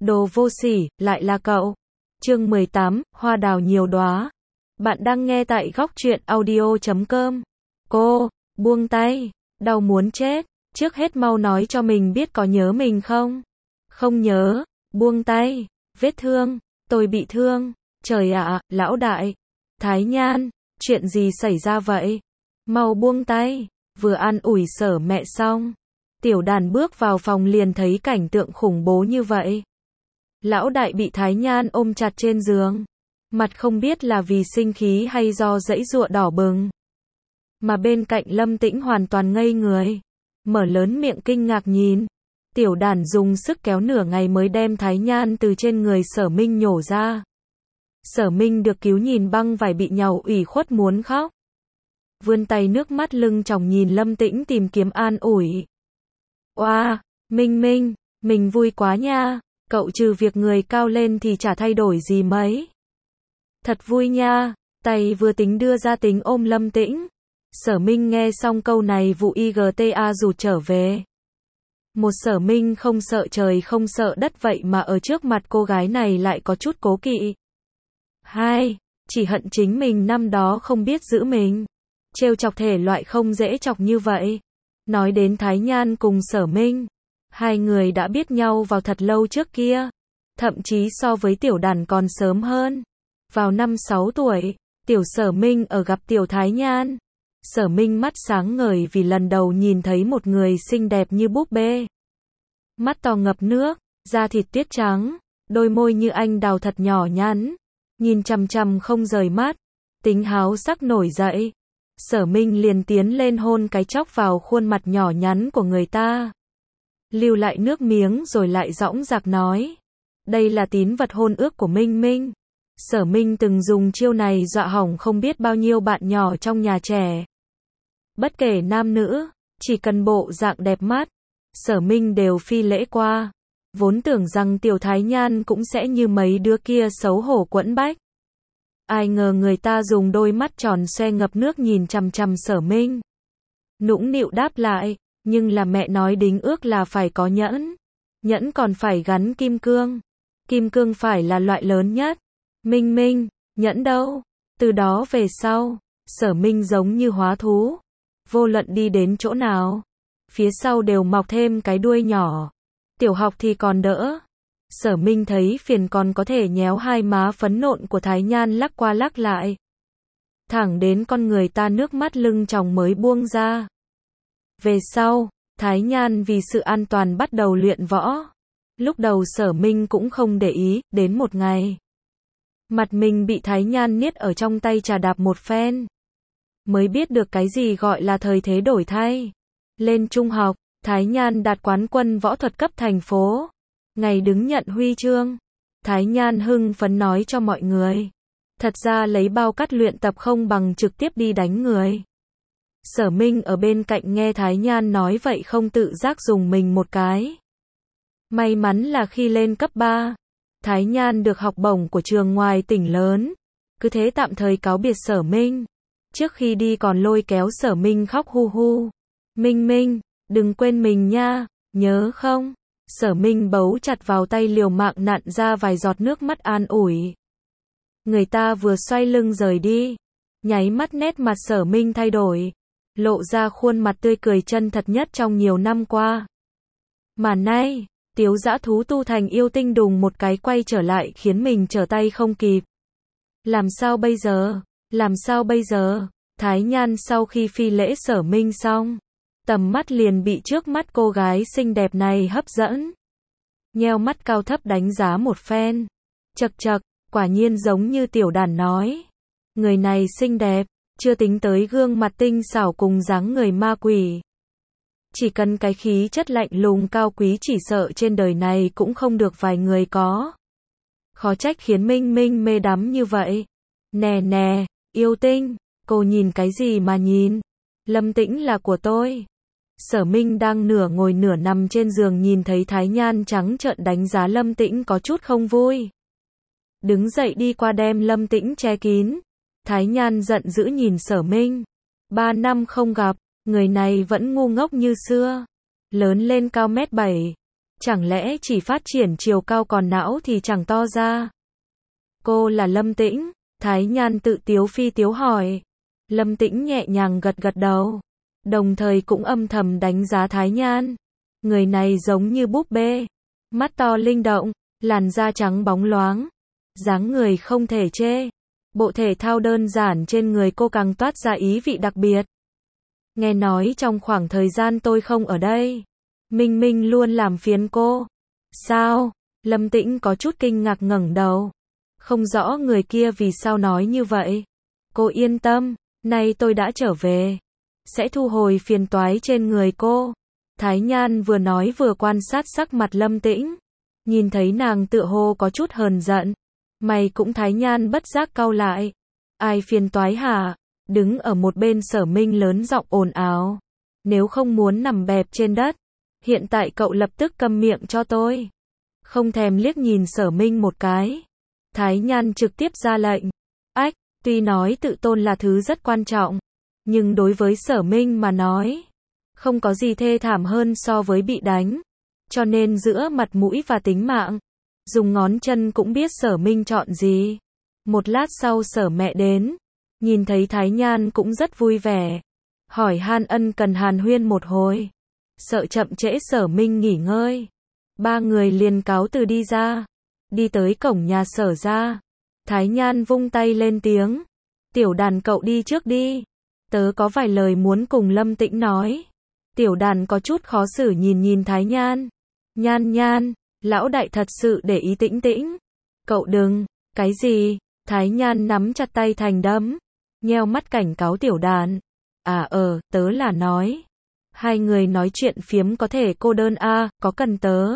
Đồ vô sỉ, lại là cậu. Chương 18, hoa đào nhiều đóa. Bạn đang nghe tại góc truyện audio.com. Cô, buông tay, đau muốn chết. Trước hết mau nói cho mình biết có nhớ mình không? Không nhớ, buông tay. Vết thương, tôi bị thương. Trời ạ, lão đại. Thái Nhan, chuyện gì xảy ra vậy? Mau buông tay. Vừa an ủi Sở mẹ xong, Tiểu Đàn bước vào phòng liền thấy cảnh tượng khủng bố như vậy. Lão đại bị Thái Nhan ôm chặt trên giường. Mặt không biết là vì sinh khí hay do giãy giụa đỏ bừng. Mà bên cạnh Lâm Tĩnh hoàn toàn ngây người. Mở lớn miệng kinh ngạc nhìn. Tiểu Đàn dùng sức kéo nửa ngày mới đem Thái Nhan từ trên người Sở Minh nhổ ra. Sở Minh được cứu nhìn băng vải bị nhàu ủy khuất muốn khóc. Vươn tay nước mắt lưng tròng nhìn Lâm Tĩnh tìm kiếm an ủi. Oa, Minh Minh, mình vui quá nha. Cậu trừ việc người cao lên thì chả thay đổi gì mấy. Thật vui nha. Tay vừa tính đưa ra tính ôm Lâm Tĩnh. Sở Minh nghe xong câu này vụ IGTA rụt trở về. Một Sở Minh không sợ trời không sợ đất vậy mà ở trước mặt cô gái này lại có chút cố kỵ. Hai, chỉ hận chính mình năm đó không biết giữ mình. Trêu chọc thể loại không dễ chọc như vậy. Nói đến Thái Nhan cùng Sở Minh, hai người đã biết nhau vào thật lâu trước kia. Thậm chí so với Tiểu Đàn còn sớm hơn. Vào năm 6 tuổi, Tiểu Sở Minh ở gặp Tiểu Thái Nhan. Sở Minh mắt sáng ngời vì lần đầu nhìn thấy một người xinh đẹp như búp bê. Mắt to ngập nước, da thịt tuyết trắng, đôi môi như anh đào thật nhỏ nhắn. Nhìn chằm chằm không rời mắt, tính háo sắc nổi dậy. Sở Minh liền tiến lên hôn cái chóc vào khuôn mặt nhỏ nhắn của người ta. Lưu lại nước miếng rồi lại dõng dạc nói. Đây là tín vật hôn ước của Minh Minh. Sở Minh từng dùng chiêu này dọa hỏng không biết bao nhiêu bạn nhỏ trong nhà trẻ. Bất kể nam nữ, chỉ cần bộ dạng đẹp mắt, Sở Minh đều phi lễ qua. Vốn tưởng rằng Tiểu Thái Nhan cũng sẽ như mấy đứa kia xấu hổ quẫn bách. Ai ngờ người ta dùng đôi mắt tròn xoe ngập nước nhìn chằm chằm Sở Minh. Nũng nịu đáp lại, nhưng là mẹ nói đính ước là phải có nhẫn. Nhẫn còn phải gắn kim cương. Kim cương phải là loại lớn nhất. Minh Minh, nhẫn đâu? Từ đó về sau, Sở Minh giống như hóa thú. Vô luận đi đến chỗ nào, phía sau đều mọc thêm cái đuôi nhỏ. Tiểu học thì còn đỡ. Sở Minh thấy phiền còn có thể nhéo hai má phấn nộn của Thái Nhan lắc qua lắc lại. Thẳng đến con người ta nước mắt lưng tròng mới buông ra. Về sau, Thái Nhan vì sự an toàn bắt đầu luyện võ. Lúc đầu Sở Minh cũng không để ý, đến một ngày. Mặt mình bị Thái Nhan niết ở trong tay trà đạp một phen. Mới biết được cái gì gọi là thời thế đổi thay. Lên trung học, Thái Nhan đạt quán quân võ thuật cấp thành phố. Ngày đứng nhận huy chương, Thái Nhan hưng phấn nói cho mọi người. Thật ra lấy bao cát luyện tập không bằng trực tiếp đi đánh người. Sở Minh ở bên cạnh nghe Thái Nhan nói vậy không tự giác dùng mình một cái. May mắn là khi lên cấp 3, Thái Nhan được học bổng của trường ngoài tỉnh lớn. Cứ thế tạm thời cáo biệt Sở Minh. Trước khi đi còn lôi kéo Sở Minh khóc hu hu. Minh Minh, đừng quên mình nha, nhớ không? Sở Minh bấu chặt vào tay liều mạng nặn ra vài giọt nước mắt an ủi. Người ta vừa xoay lưng rời đi. Nháy mắt nét mặt Sở Minh thay đổi. Lộ ra khuôn mặt tươi cười chân thật nhất trong nhiều năm qua. Mà nay, Tiếu dã thú tu thành yêu tinh đùng một cái quay trở lại khiến mình trở tay không kịp. Làm sao bây giờ? Làm sao bây giờ? Thái Nhan sau khi phi lễ Sở Minh xong, tầm mắt liền bị trước mắt cô gái xinh đẹp này hấp dẫn. Nheo mắt cao thấp đánh giá một phen. Chậc chậc, quả nhiên giống như Tiểu Đàn nói. Người này xinh đẹp, chưa tính tới gương mặt tinh xảo cùng dáng người ma quỷ. Chỉ cần cái khí chất lạnh lùng cao quý chỉ sợ trên đời này cũng không được vài người có. Khó trách khiến Minh Minh mê đắm như vậy. Nè nè, yêu tinh, cô nhìn cái gì mà nhìn? Lâm Tĩnh là của tôi. Sở Minh đang nửa ngồi nửa nằm trên giường nhìn thấy Thái Nhan trắng trợn đánh giá Lâm Tĩnh có chút không vui. Đứng dậy đi qua đem Lâm Tĩnh che kín. Thái Nhan giận dữ nhìn Sở Minh. 3 năm không gặp, người này vẫn ngu ngốc như xưa. Lớn lên cao 1m7. Chẳng lẽ chỉ phát triển chiều cao còn não thì chẳng to ra? Cô là Lâm Tĩnh? Thái Nhan tự tiếu phi tiếu hỏi. Lâm Tĩnh nhẹ nhàng gật gật đầu, đồng thời cũng âm thầm đánh giá Thái Nhan. Người này giống như búp bê, mắt to linh động, làn da trắng bóng loáng, dáng người không thể chê. Bộ thể thao đơn giản trên người cô càng toát ra ý vị đặc biệt. Nghe nói trong khoảng thời gian tôi không ở đây, Minh Minh luôn làm phiền cô. Sao? Lâm Tĩnh có chút kinh ngạc ngẩng đầu. Không rõ người kia vì sao nói như vậy. Cô yên tâm, nay tôi đã trở về, sẽ thu hồi phiền toái trên người cô. Thái Nhan vừa nói vừa quan sát sắc mặt Lâm Tĩnh. Nhìn thấy nàng tựa hồ có chút hờn giận, mày cũng Thái Nhan bất giác cau lại. Ai phiền toái hả? Đứng ở một bên Sở Minh lớn giọng ồn ào. Nếu không muốn nằm bẹp trên đất, hiện tại cậu lập tức câm miệng cho tôi. Không thèm liếc nhìn Sở Minh một cái, Thái Nhan trực tiếp ra lệnh. Ách, tuy nói tự tôn là thứ rất quan trọng, nhưng đối với Sở Minh mà nói, không có gì thê thảm hơn so với bị đánh. Cho nên giữa mặt mũi và tính mạng, dùng ngón chân cũng biết Sở Minh chọn gì. Một lát sau Sở mẹ đến, nhìn thấy Thái Nhan cũng rất vui vẻ, hỏi han ân cần hàn huyên một hồi, sợ chậm trễ Sở Minh nghỉ ngơi. Ba người liền cáo từ đi ra, đi tới cổng nhà Sở ra. Thái Nhan vung tay lên tiếng, Tiểu Đàn cậu đi trước đi, tớ có vài lời muốn cùng Lâm Tĩnh nói. Tiểu Đàn có chút khó xử nhìn Thái Nhan. Nhan, lão đại thật sự để ý Tĩnh Tĩnh. Cậu đừng, cái gì? Thái Nhan nắm chặt tay thành đấm, nheo mắt cảnh cáo Tiểu Đàn. Tớ là nói, hai người nói chuyện phiếm có thể cô đơn có cần tớ?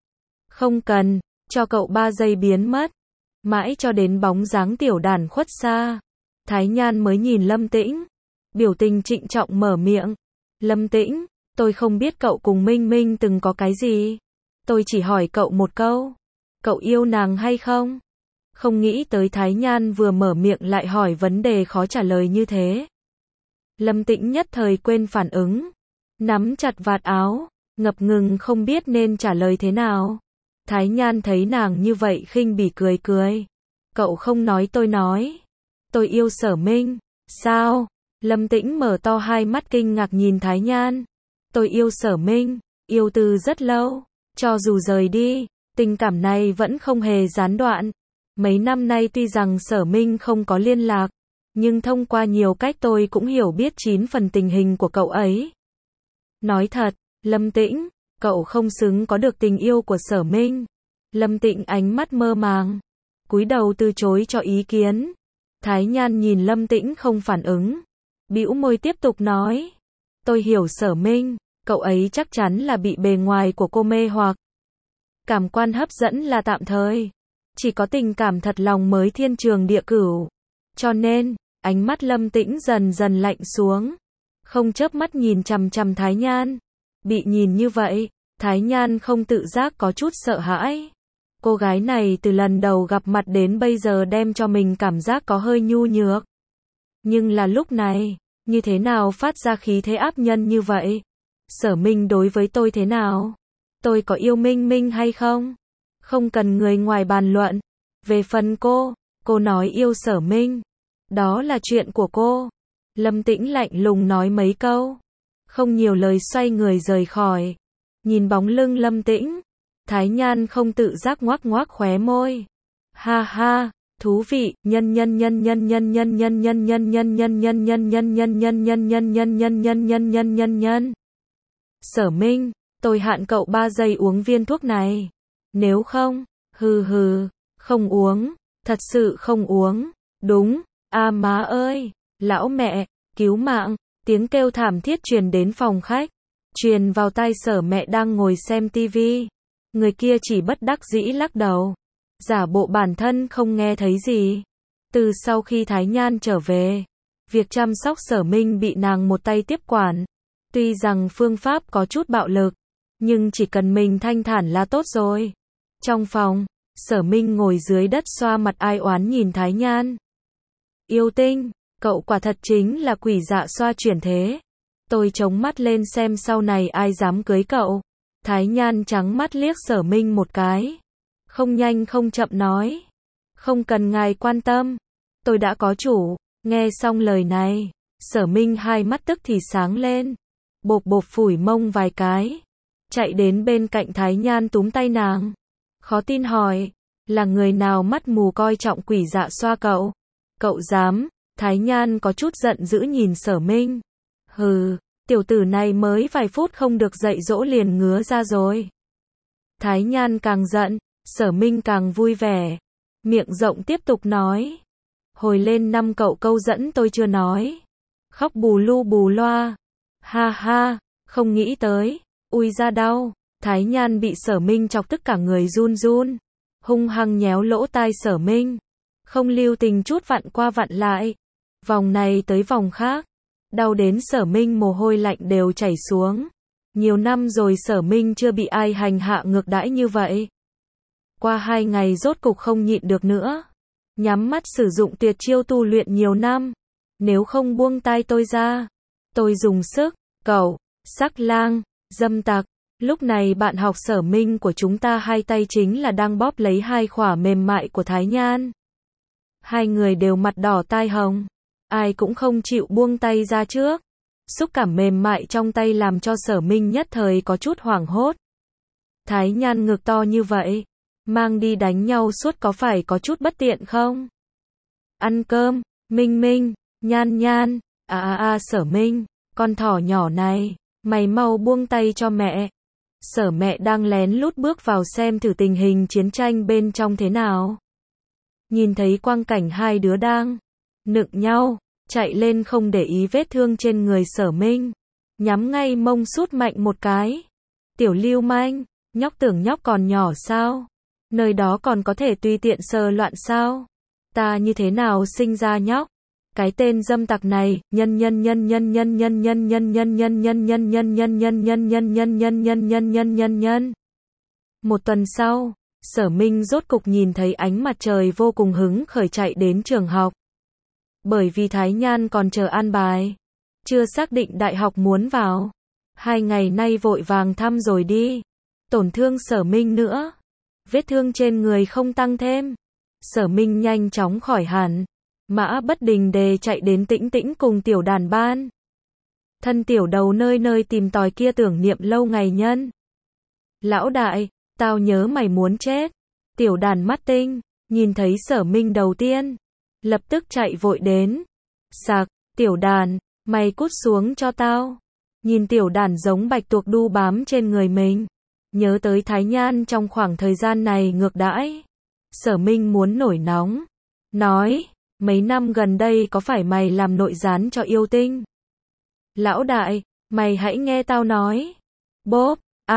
Không cần, cho cậu 3 giây biến mất. Mãi cho đến bóng dáng Tiểu Đàn khuất xa, Thái Nhan mới nhìn Lâm Tĩnh, biểu tình trịnh trọng mở miệng. Lâm Tĩnh, tôi không biết cậu cùng Minh Minh từng có cái gì. Tôi chỉ hỏi cậu một câu, cậu yêu nàng hay không? Không nghĩ tới Thái Nhan vừa mở miệng lại hỏi vấn đề khó trả lời như thế. Lâm Tĩnh nhất thời quên phản ứng, nắm chặt vạt áo, ngập ngừng không biết nên trả lời thế nào. Thái Nhan thấy nàng như vậy khinh bỉ cười. Cậu không nói tôi nói. Tôi yêu Sở Minh. Sao? Lâm Tĩnh mở to hai mắt kinh ngạc nhìn Thái Nhan. Tôi yêu Sở Minh, yêu từ rất lâu. Cho dù rời đi, tình cảm này vẫn không hề gián đoạn. Mấy năm nay tuy rằng Sở Minh không có liên lạc, nhưng thông qua nhiều cách tôi cũng hiểu biết 9 phần tình hình của cậu ấy. Nói thật, Lâm Tĩnh, cậu không xứng có được tình yêu của Sở Minh. Lâm Tĩnh ánh mắt mơ màng, cúi đầu từ chối cho ý kiến. Thái Nhan nhìn Lâm Tĩnh không phản ứng, bĩu môi tiếp tục nói. Tôi hiểu Sở Minh, cậu ấy chắc chắn là bị bề ngoài của cô mê hoặc. Cảm quan hấp dẫn là tạm thời, chỉ có tình cảm thật lòng mới thiên trường địa cửu. Cho nên, ánh mắt Lâm Tĩnh dần dần lạnh xuống, không chớp mắt nhìn chằm chằm Thái Nhan. Bị nhìn như vậy, Thái Nhan không tự giác có chút sợ hãi. Cô gái này từ lần đầu gặp mặt đến bây giờ đem cho mình cảm giác có hơi nhu nhược. Nhưng là lúc này, như thế nào phát ra khí thế áp nhân như vậy? Sở Minh đối với tôi thế nào? Tôi có yêu Minh Minh hay không? Không cần người ngoài bàn luận. Về phần cô nói yêu Sở Minh, đó là chuyện của cô. Lâm Tĩnh lạnh lùng nói mấy câu, không nhiều lời xoay người rời khỏi. Nhìn bóng lưng Lâm Tĩnh, Thái Nhan không tự giác ngoác ngoác khóe môi. Ha ha, thú vị, nhân. Sở Minh, tôi hạn cậu 3 giây uống viên thuốc này. Nếu không, không uống, thật sự không uống. Đúng, má ơi, lão mẹ, cứu mạng. Tiếng kêu thảm thiết truyền đến phòng khách, truyền vào tai Sở mẹ đang ngồi xem tivi. Người kia chỉ bất đắc dĩ lắc đầu, giả bộ bản thân không nghe thấy gì. Từ sau khi Thái Nhan trở về, việc chăm sóc Sở Minh bị nàng một tay tiếp quản. Tuy rằng phương pháp có chút bạo lực, nhưng chỉ cần mình thanh thản là tốt rồi. Trong phòng, Sở Minh ngồi dưới đất xoa mặt ai oán nhìn Thái Nhan. Yêu tinh, cậu quả thật chính là quỷ dạ xoa chuyển thế. Tôi chống mắt lên xem sau này ai dám cưới cậu. Thái Nhan trắng mắt liếc Sở Minh một cái. Không nhanh không chậm nói. Không cần ngài quan tâm. Tôi đã có chủ. Nghe xong lời này, Sở Minh hai mắt tức thì sáng lên. Bộp bộp phủi mông vài cái. Chạy đến bên cạnh Thái Nhan túm tay nàng. Khó tin hỏi. Là người nào mắt mù coi trọng quỷ dạ xoa cậu? Cậu dám? Thái Nhan có chút giận dữ nhìn Sở Minh. Hừ, tiểu tử này mới vài phút không được dạy dỗ liền ngứa ra rồi. Thái Nhan càng giận, Sở Minh càng vui vẻ. Miệng rộng tiếp tục nói. Hồi lên năm cậu câu dẫn tôi chưa nói. Khóc bù lu bù loa. Ha ha, không nghĩ tới. Ui ra đau. Thái Nhan bị Sở Minh chọc tức cả người run run. Hung hăng nhéo lỗ tai Sở Minh. Không lưu tình chút vặn qua vặn lại. Vòng này tới vòng khác. Đau đến Sở Minh mồ hôi lạnh đều chảy xuống. Nhiều năm rồi Sở Minh chưa bị ai hành hạ ngược đãi như vậy. Qua 2 ngày rốt cục không nhịn được nữa. Nhắm mắt sử dụng tuyệt chiêu tu luyện nhiều năm. Nếu không buông tay tôi ra. Tôi dùng sức. Cậu, sắc lang, dâm tặc. Lúc này bạn học Sở Minh của chúng ta hai tay chính là đang bóp lấy hai khỏa mềm mại của Thái Nhan. Hai người đều mặt đỏ tai hồng. Ai cũng không chịu buông tay ra trước. Xúc cảm mềm mại trong tay làm cho Sở Minh nhất thời có chút hoảng hốt. Thái Nhan ngực to như vậy. Mang đi đánh nhau suốt có phải có chút bất tiện không? Ăn cơm, Minh Minh, Nhan Nhan, Sở Minh, con thỏ nhỏ này, mày mau buông tay cho mẹ. Sở mẹ đang lén lút bước vào xem thử tình hình chiến tranh bên trong thế nào. Nhìn thấy quang cảnh hai đứa đang nựng nhau, chạy lên không để ý vết thương trên người Sở Minh. Nhắm ngay mông sút mạnh một cái. Tiểu lưu manh, nhóc tưởng nhóc còn nhỏ sao? Nơi đó còn có thể tùy tiện sờ loạn sao? Ta như thế nào sinh ra nhóc? Cái tên dâm tặc này, nhân. Một tuần sau, Sở Minh rốt cục nhìn thấy ánh mặt trời vô cùng hứng khởi chạy đến trường học. Bởi vì Thái Nhan còn chờ an bài, chưa xác định đại học muốn vào. 2 ngày nay vội vàng thăm rồi đi. Tổn thương Sở Minh nữa. Vết thương trên người không tăng thêm. Sở Minh nhanh chóng khỏi hẳn. Mã bất đình đề chạy đến Tĩnh Tĩnh cùng tiểu đàn ban. Thân tiểu đầu nơi nơi tìm tòi kia tưởng niệm lâu ngày nhân. Lão đại, tao nhớ mày muốn chết. Tiểu đàn mắt tinh, nhìn thấy Sở Minh đầu tiên. Lập tức chạy vội đến. Sạc, tiểu đàn, mày cút xuống cho tao. Nhìn tiểu đàn giống bạch tuộc đu bám trên người mình. Nhớ tới Thái Nhan trong khoảng thời gian này ngược đãi. Sở Minh muốn nổi nóng. Nói, mấy năm gần đây có phải mày làm nội gián cho yêu tinh? Lão đại, mày hãy nghe tao nói. Bốp,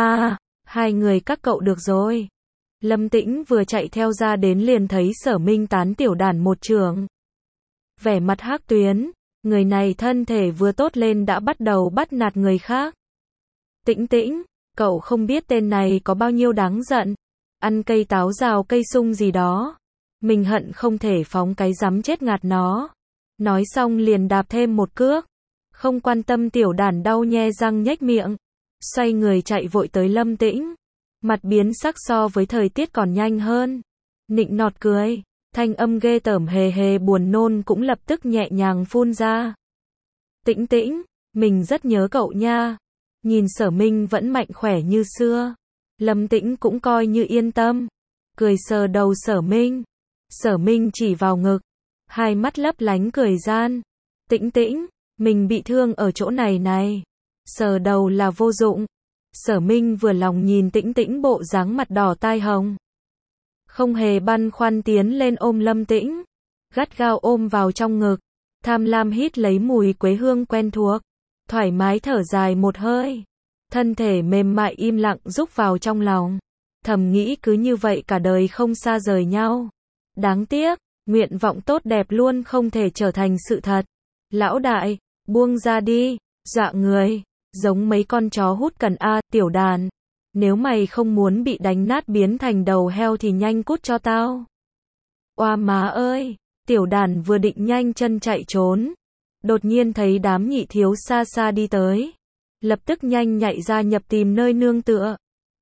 hai người các cậu được rồi. Lâm Tĩnh vừa chạy theo ra đến liền thấy Sở Minh tán tiểu đàn một trường. Vẻ mặt hắc tuyến, người này thân thể vừa tốt lên đã bắt đầu bắt nạt người khác. Tĩnh Tĩnh, cậu không biết tên này có bao nhiêu đáng giận. Ăn cây táo rào cây sung gì đó. Mình hận không thể phóng cái rắm chết ngạt nó. Nói xong liền đạp thêm một cước. Không quan tâm tiểu đàn đau nhe răng nhếch miệng. Xoay người chạy vội tới Lâm Tĩnh. Mặt biến sắc so với thời tiết còn nhanh hơn. Nịnh nọt cười. Thanh âm ghê tởm hề hề buồn nôn cũng lập tức nhẹ nhàng phun ra. Tĩnh Tĩnh, mình rất nhớ cậu nha. Nhìn Sở Minh vẫn mạnh khỏe như xưa. Lâm Tĩnh cũng coi như yên tâm. Cười sờ đầu Sở Minh. Sở Minh chỉ vào ngực. Hai mắt lấp lánh cười gian. Tĩnh Tĩnh, mình bị thương ở chỗ này này. Sờ đầu là vô dụng. Sở Minh vừa lòng nhìn Tĩnh Tĩnh bộ dáng mặt đỏ tai hồng. Không hề băn khoăn tiến lên ôm Lâm Tĩnh. Gắt gao ôm vào trong ngực. Tham lam hít lấy mùi quế hương quen thuộc. Thoải mái thở dài một hơi. Thân thể mềm mại im lặng rúc vào trong lòng. Thầm nghĩ cứ như vậy cả đời không xa rời nhau. Đáng tiếc, nguyện vọng tốt đẹp luôn không thể trở thành sự thật. Lão đại, buông ra đi, dọa người, giống mấy con chó hút cần tiểu đàn. Nếu mày không muốn bị đánh nát biến thành đầu heo thì nhanh cút cho tao. Oa má ơi, tiểu đàn vừa định nhanh chân chạy trốn. Đột nhiên thấy đám nhị thiếu xa xa đi tới. Lập tức nhanh nhạy ra nhập tìm nơi nương tựa.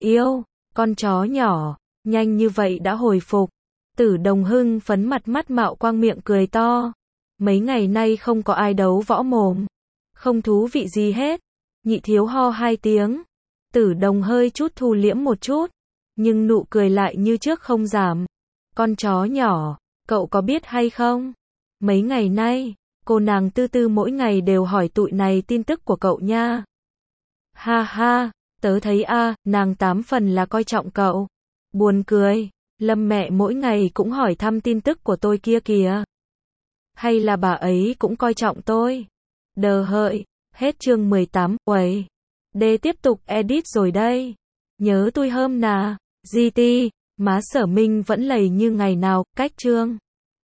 Yêu, con chó nhỏ, nhanh như vậy đã hồi phục. Tử Đồng hưng phấn mặt mắt mạo quang miệng cười to. Mấy ngày nay không có ai đấu võ mồm. Không thú vị gì hết. Nhị thiếu ho 2 tiếng. Tử Đồng hơi chút thu liễm một chút. Nhưng nụ cười lại như trước không giảm. Con chó nhỏ, cậu có biết hay không? Mấy ngày nay, cô nàng Tư Tư mỗi ngày đều hỏi tụi này tin tức của cậu nha. Ha ha, tớ thấy nàng 8 phần là coi trọng cậu. Buồn cười, Lâm mẹ mỗi ngày cũng hỏi thăm tin tức của tôi kia kìa. Hay là bà ấy cũng coi trọng tôi? Đờ hợi, hết chương 18, uầy. Đê tiếp tục edit rồi đây. Nhớ tôi hôm nà, GT, má Sở Minh vẫn lầy như ngày nào, cách chương.